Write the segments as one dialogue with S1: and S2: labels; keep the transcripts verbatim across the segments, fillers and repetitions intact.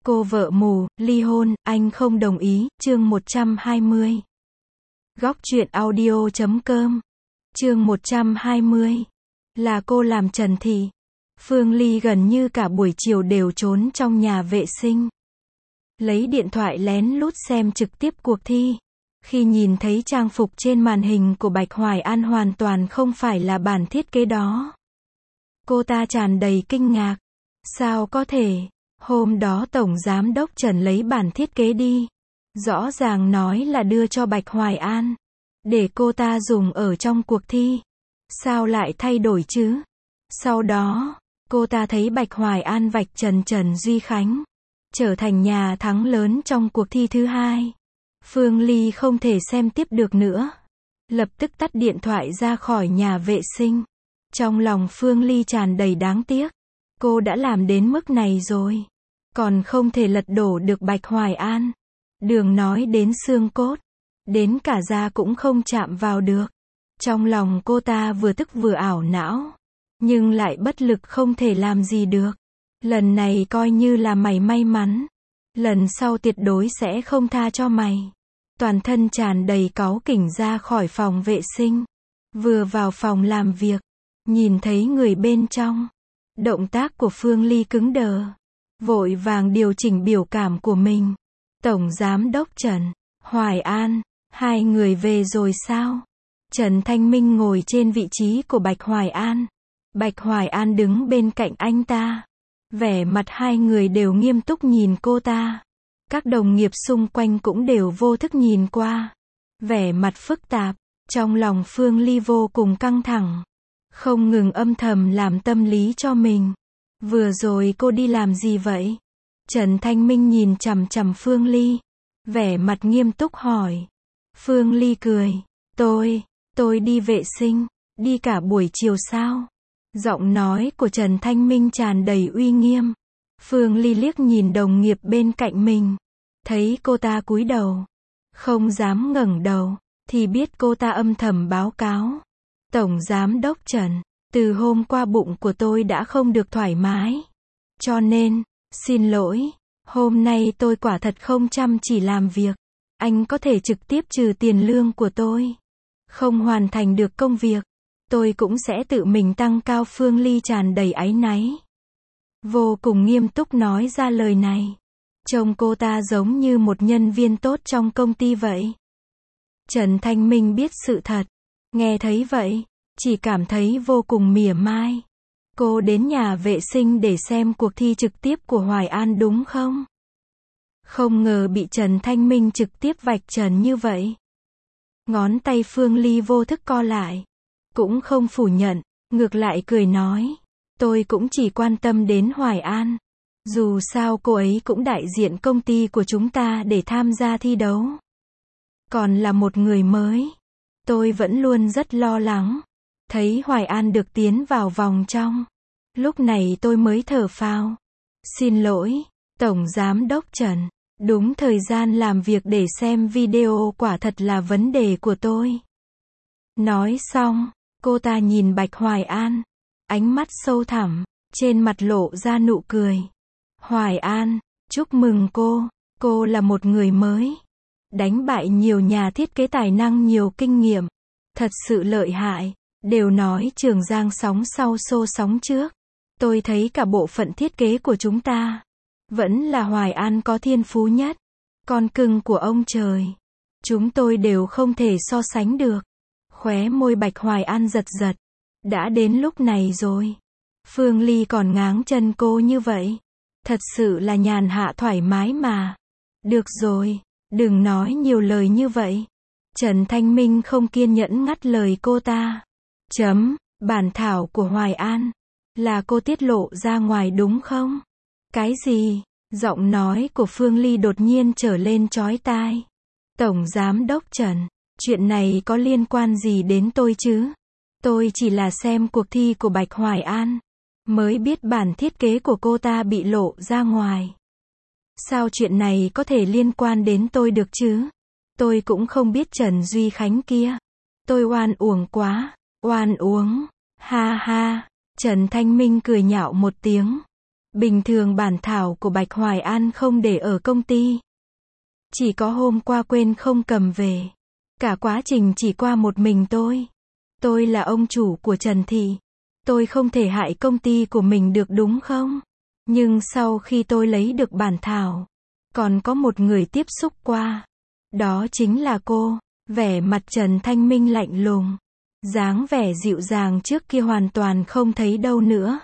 S1: Cô vợ mù, ly hôn, anh không đồng ý, chương một trăm hai mươi. Góc truyện audio chấm com. Chương một trăm hai mươi. Là cô làm Trần Thị. Phương Ly gần như cả buổi chiều đều trốn trong nhà vệ sinh. Lấy điện thoại lén lút xem trực tiếp cuộc thi. Khi nhìn thấy trang phục trên màn hình của Bạch Hoài An hoàn toàn không phải là bản thiết kế đó. Cô ta tràn đầy kinh ngạc. Sao có thể? Hôm đó Tổng Giám đốc Trần lấy bản thiết kế đi. Rõ ràng nói là đưa cho Bạch Hoài An. Để cô ta dùng ở trong cuộc thi. Sao lại thay đổi chứ? Sau đó, cô ta thấy Bạch Hoài An vạch trần Trần Duy Khánh. Trở thành nhà thắng lớn trong cuộc thi thứ hai. Phương Ly không thể xem tiếp được nữa. Lập tức tắt điện thoại ra khỏi nhà vệ sinh. Trong lòng Phương Ly tràn đầy đáng tiếc. Cô đã làm đến mức này rồi. Còn không thể lật đổ được Bạch Hoài An. Đừng nói đến xương cốt. Đến cả da cũng không chạm vào được. Trong lòng cô ta vừa tức vừa ảo não. Nhưng lại bất lực không thể làm gì được. Lần này coi như là mày may mắn. Lần sau tuyệt đối sẽ không tha cho mày. Toàn thân tràn đầy cáu kỉnh ra khỏi phòng vệ sinh. Vừa vào phòng làm việc. Nhìn thấy người bên trong. Động tác của Phương Ly cứng đờ. Vội vàng điều chỉnh biểu cảm của mình. Tổng Giám đốc Trần, Hoài An, hai người về rồi sao? Trần Thanh Minh ngồi trên vị trí của Bạch Hoài An. Bạch Hoài An đứng bên cạnh anh ta. Vẻ mặt hai người đều nghiêm túc nhìn cô ta. Các đồng nghiệp xung quanh cũng đều vô thức nhìn qua. Vẻ mặt phức tạp. Trong lòng Phương Ly vô cùng căng thẳng. Không ngừng âm thầm làm tâm lý cho mình. Vừa rồi cô đi làm gì vậy? Trần Thanh Minh nhìn chằm chằm Phương Ly. Vẻ mặt nghiêm túc hỏi. Phương Ly cười. Tôi, tôi đi vệ sinh. Đi cả buổi chiều sao? Giọng nói của Trần Thanh Minh tràn đầy uy nghiêm. Phương Ly liếc nhìn đồng nghiệp bên cạnh mình. Thấy cô ta cúi đầu. Không dám ngẩng đầu. Thì biết cô ta âm thầm báo cáo. Tổng Giám đốc Trần, từ hôm qua bụng của tôi đã không được thoải mái. Cho nên, xin lỗi, hôm nay tôi quả thật không chăm chỉ làm việc. Anh có thể trực tiếp trừ tiền lương của tôi. Không hoàn thành được công việc, tôi cũng sẽ tự mình tăng cao. Phương Ly tràn đầy áy náy. Vô cùng nghiêm túc nói ra lời này. Trông cô ta giống như một nhân viên tốt trong công ty vậy. Trần Thanh Minh biết sự thật. Nghe thấy vậy, chỉ cảm thấy vô cùng mỉa mai. Cô đến nhà vệ sinh để xem cuộc thi trực tiếp của Hoài An đúng không? Không ngờ bị Trần Thanh Minh trực tiếp vạch trần như vậy. Ngón tay Phương Ly vô thức co lại. Cũng không phủ nhận, ngược lại cười nói. Tôi cũng chỉ quan tâm đến Hoài An. Dù sao cô ấy cũng đại diện công ty của chúng ta để tham gia thi đấu. Còn là một người mới. Tôi vẫn luôn rất lo lắng. Thấy Hoài An được tiến vào vòng trong. Lúc này tôi mới thở phào. Xin lỗi, Tổng Giám đốc Trần. Đúng thời gian làm việc để xem video quả thật là vấn đề của tôi. Nói xong, cô ta nhìn Bạch Hoài An. Ánh mắt sâu thẳm, trên mặt lộ ra nụ cười. Hoài An, chúc mừng cô. Cô là một người mới. Đánh bại nhiều nhà thiết kế tài năng nhiều kinh nghiệm. Thật sự lợi hại. Đều nói Trường Giang sóng sau xô sóng trước. Tôi thấy cả bộ phận thiết kế của chúng ta. Vẫn là Hoài An có thiên phú nhất. Con cưng của ông trời. Chúng tôi đều không thể so sánh được. Khóe môi Bạch Hoài An giật giật. Đã đến lúc này rồi. Phương Ly còn ngáng chân cô như vậy. Thật sự là nhàn hạ thoải mái mà. Được rồi, đừng nói nhiều lời như vậy. Trần Thanh Minh không kiên nhẫn ngắt lời cô ta. Chấm, bản thảo của Hoài An. Là cô tiết lộ ra ngoài đúng không? Cái gì? Giọng nói của Phương Ly đột nhiên trở lên chói tai. Tổng Giám đốc Trần, chuyện này có liên quan gì đến tôi chứ? Tôi chỉ là xem cuộc thi của Bạch Hoài An. Mới biết bản thiết kế của cô ta bị lộ ra ngoài. Sao chuyện này có thể liên quan đến tôi được chứ? Tôi cũng không biết Trần Duy Khánh kia. Tôi oan uổng quá. Oan uống. Ha ha. Trần Thanh Minh cười nhạo một tiếng. Bình thường bản thảo của Bạch Hoài An không để ở công ty. Chỉ có hôm qua quên không cầm về. Cả quá trình chỉ qua một mình tôi. Tôi là ông chủ của Trần Thị. Tôi không thể hại công ty của mình được đúng không? Nhưng sau khi tôi lấy được bản thảo, còn có một người tiếp xúc qua. Đó chính là cô. Vẻ mặt Trần Thanh Minh lạnh lùng. Dáng vẻ dịu dàng trước kia hoàn toàn không thấy đâu nữa.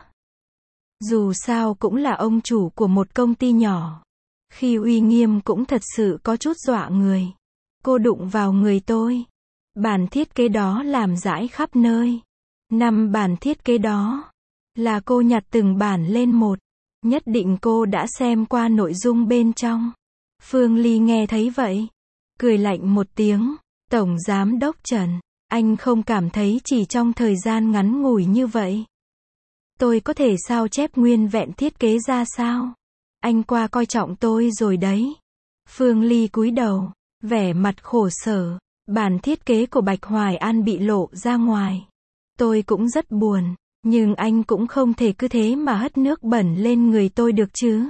S1: Dù sao cũng là ông chủ của một công ty nhỏ. Khi uy nghiêm cũng thật sự có chút dọa người. Cô đụng vào người tôi. Bản thiết kế đó làm rải khắp nơi. Năm bản thiết kế đó là cô nhặt từng bản lên một. Nhất định cô đã xem qua nội dung bên trong. Phương Ly nghe thấy vậy, cười lạnh một tiếng. Tổng Giám đốc Trần, anh không cảm thấy chỉ trong thời gian ngắn ngủi như vậy, tôi có thể sao chép nguyên vẹn thiết kế ra sao? Anh qua coi trọng tôi rồi đấy. Phương Ly cúi đầu, vẻ mặt khổ sở. Bản thiết kế của Bạch Hoài An bị lộ ra ngoài. Tôi cũng rất buồn, nhưng anh cũng không thể cứ thế mà hất nước bẩn lên người tôi được chứ.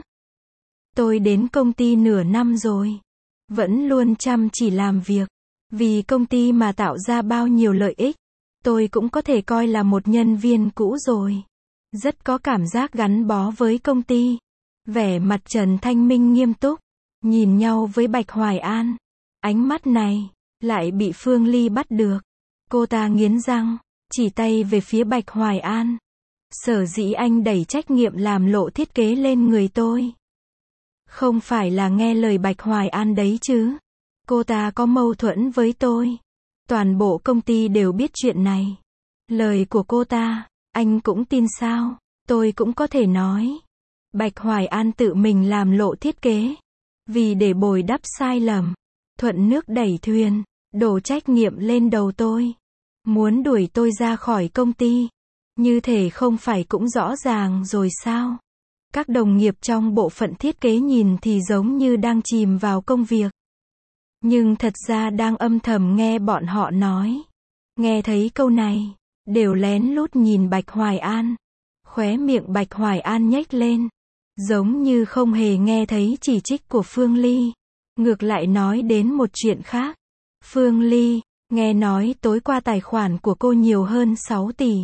S1: Tôi đến công ty nửa năm rồi, vẫn luôn chăm chỉ làm việc, vì công ty mà tạo ra bao nhiêu lợi ích. Tôi cũng có thể coi là một nhân viên cũ rồi. Rất có cảm giác gắn bó với công ty. Vẻ mặt Trần Thanh Minh nghiêm túc, nhìn nhau với Bạch Hoài An. Ánh mắt này lại bị Phương Ly bắt được. Cô ta nghiến răng, chỉ tay về phía Bạch Hoài An. Sở dĩ anh đẩy trách nhiệm làm lộ thiết kế lên người tôi, không phải là nghe lời Bạch Hoài An đấy chứ. Cô ta có mâu thuẫn với tôi. Toàn bộ công ty đều biết chuyện này. Lời của cô ta, anh cũng tin sao? Tôi cũng có thể nói. Bạch Hoài An tự mình làm lộ thiết kế. Vì để bồi đắp sai lầm, thuận nước đẩy thuyền, đổ trách nhiệm lên đầu tôi. Muốn đuổi tôi ra khỏi công ty. Như thể không phải cũng rõ ràng rồi sao? Các đồng nghiệp trong bộ phận thiết kế nhìn thì giống như đang chìm vào công việc. Nhưng thật ra đang âm thầm nghe bọn họ nói. Nghe thấy câu này, đều lén lút nhìn Bạch Hoài An. Khóe miệng Bạch Hoài An nhếch lên, giống như không hề nghe thấy chỉ trích của Phương Ly. Ngược lại nói đến một chuyện khác. Phương Ly, nghe nói tối qua tài khoản của cô nhiều hơn sáu tỷ.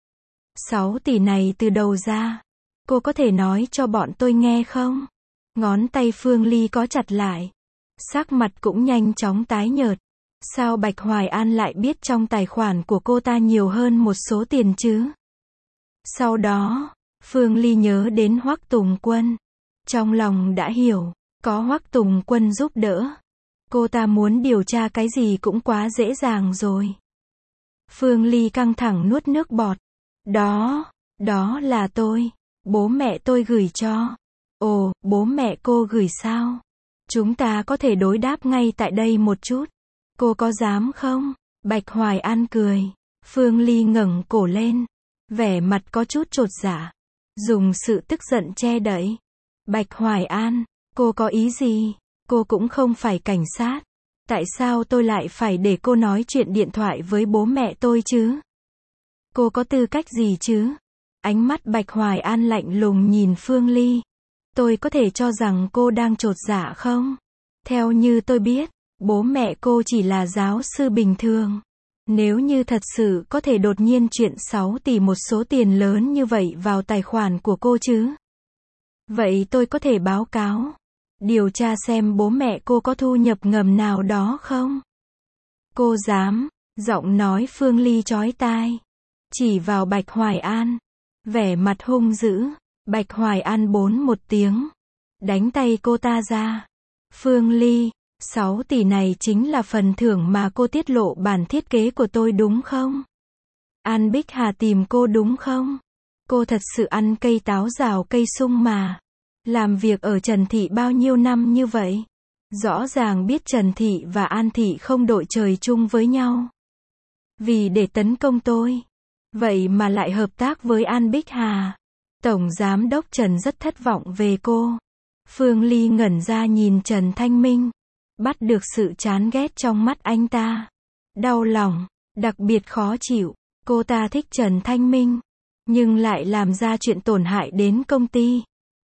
S1: sáu tỷ này từ đầu ra, cô có thể nói cho bọn tôi nghe không? Ngón tay Phương Ly có chặt lại. Sắc mặt cũng nhanh chóng tái nhợt. Sao Bạch Hoài An lại biết trong tài khoản của cô ta nhiều hơn một số tiền chứ? Sau đó, Phương Ly nhớ đến Hoắc Tùng Quân. Trong lòng đã hiểu, có Hoắc Tùng Quân giúp đỡ. Cô ta muốn điều tra cái gì cũng quá dễ dàng rồi. Phương Ly căng thẳng nuốt nước bọt. Đó, đó là tôi. Bố mẹ tôi gửi cho. Ồ, bố mẹ cô gửi sao? Chúng ta có thể đối đáp ngay tại đây một chút. Cô có dám không? Bạch Hoài An cười. Phương Ly ngẩng cổ lên. Vẻ mặt có chút chột dạ. Dùng sự tức giận che đậy. Bạch Hoài An, cô có ý gì? Cô cũng không phải cảnh sát. Tại sao tôi lại phải để cô nói chuyện điện thoại với bố mẹ tôi chứ? Cô có tư cách gì chứ? Ánh mắt Bạch Hoài An lạnh lùng nhìn Phương Ly. Tôi có thể cho rằng cô đang chột dạ không? Theo như tôi biết, bố mẹ cô chỉ là giáo sư bình thường. Nếu như thật sự có thể đột nhiên chuyển sáu tỷ một số tiền lớn như vậy vào tài khoản của cô chứ? Vậy tôi có thể báo cáo, điều tra xem bố mẹ cô có thu nhập ngầm nào đó không? Cô dám? Giọng nói Phương Ly chói tai. Chỉ vào Bạch Hoài An. Vẻ mặt hung dữ. Bạch Hoài An bốn một tiếng. Đánh tay cô ta ra. Phương Ly, sáu tỷ này chính là phần thưởng mà cô tiết lộ bản thiết kế của tôi đúng không? An Bích Hà tìm cô đúng không? Cô thật sự ăn cây táo rào cây sung mà. Làm việc ở Trần Thị bao nhiêu năm như vậy? Rõ ràng biết Trần Thị và An Thị không đội trời chung với nhau. Vì để tấn công tôi. Vậy mà lại hợp tác với An Bích Hà. Tổng Giám đốc Trần rất thất vọng về cô. Phương Ly ngẩn ra nhìn Trần Thanh Minh. Bắt được sự chán ghét trong mắt anh ta. Đau lòng, đặc biệt khó chịu. Cô ta thích Trần Thanh Minh, nhưng lại làm ra chuyện tổn hại đến công ty.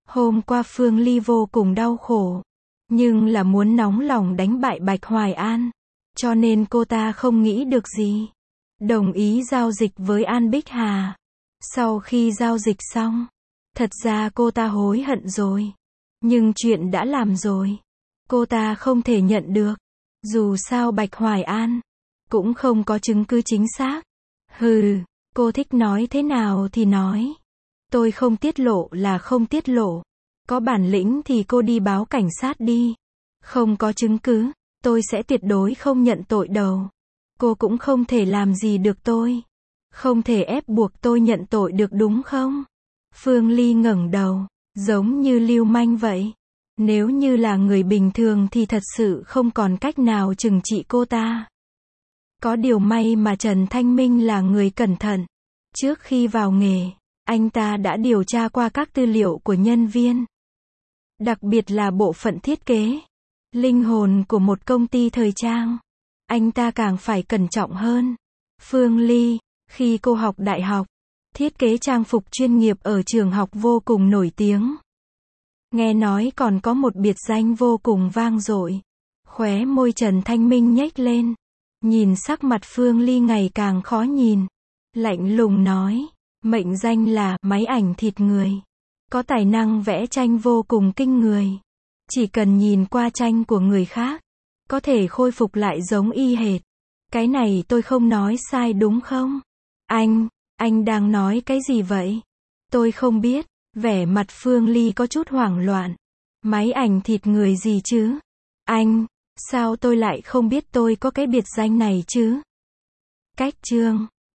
S1: Hôm qua Phương Ly vô cùng đau khổ, nhưng là muốn nóng lòng đánh bại Bạch Hoài An, cho nên cô ta không nghĩ được gì, đồng ý giao dịch với An Bích Hà. Sau khi giao dịch xong, thật ra cô ta hối hận rồi, nhưng chuyện đã làm rồi, cô ta không thể nhận được. Dù sao Bạch Hoài An cũng không có chứng cứ chính xác. Hừ, cô thích nói thế nào thì nói. Tôi không tiết lộ là không tiết lộ. Có bản lĩnh thì cô đi báo cảnh sát đi. Không có chứng cứ, tôi sẽ tuyệt đối không nhận tội đâu. Cô cũng không thể làm gì được tôi. Không thể ép buộc tôi nhận tội được đúng không? Phương Ly ngẩng đầu, giống như lưu manh vậy. Nếu như là người bình thường thì thật sự không còn cách nào trừng trị cô ta. Có điều may mà Trần Thanh Minh là người cẩn thận. Trước khi vào nghề, anh ta đã điều tra qua các tư liệu của nhân viên. Đặc biệt là bộ phận thiết kế. Linh hồn của một công ty thời trang. Anh ta càng phải cẩn trọng hơn. Phương Ly, khi cô học đại học, thiết kế trang phục chuyên nghiệp ở trường học vô cùng nổi tiếng. Nghe nói còn có một biệt danh vô cùng vang dội. Khóe môi Trần Thanh Minh nhếch lên. Nhìn sắc mặt Phương Ly ngày càng khó nhìn. Lạnh lùng nói, mệnh danh là máy ảnh thịt người. Có tài năng vẽ tranh vô cùng kinh người. Chỉ cần nhìn qua tranh của người khác, có thể khôi phục lại giống y hệt. Cái này tôi không nói sai đúng không? Anh, anh đang nói cái gì vậy? Tôi không biết. Vẻ mặt Phương Ly có chút hoảng loạn. Máy ảnh thịt người gì chứ? Anh, sao tôi lại không biết tôi có cái biệt danh này chứ? Cách chương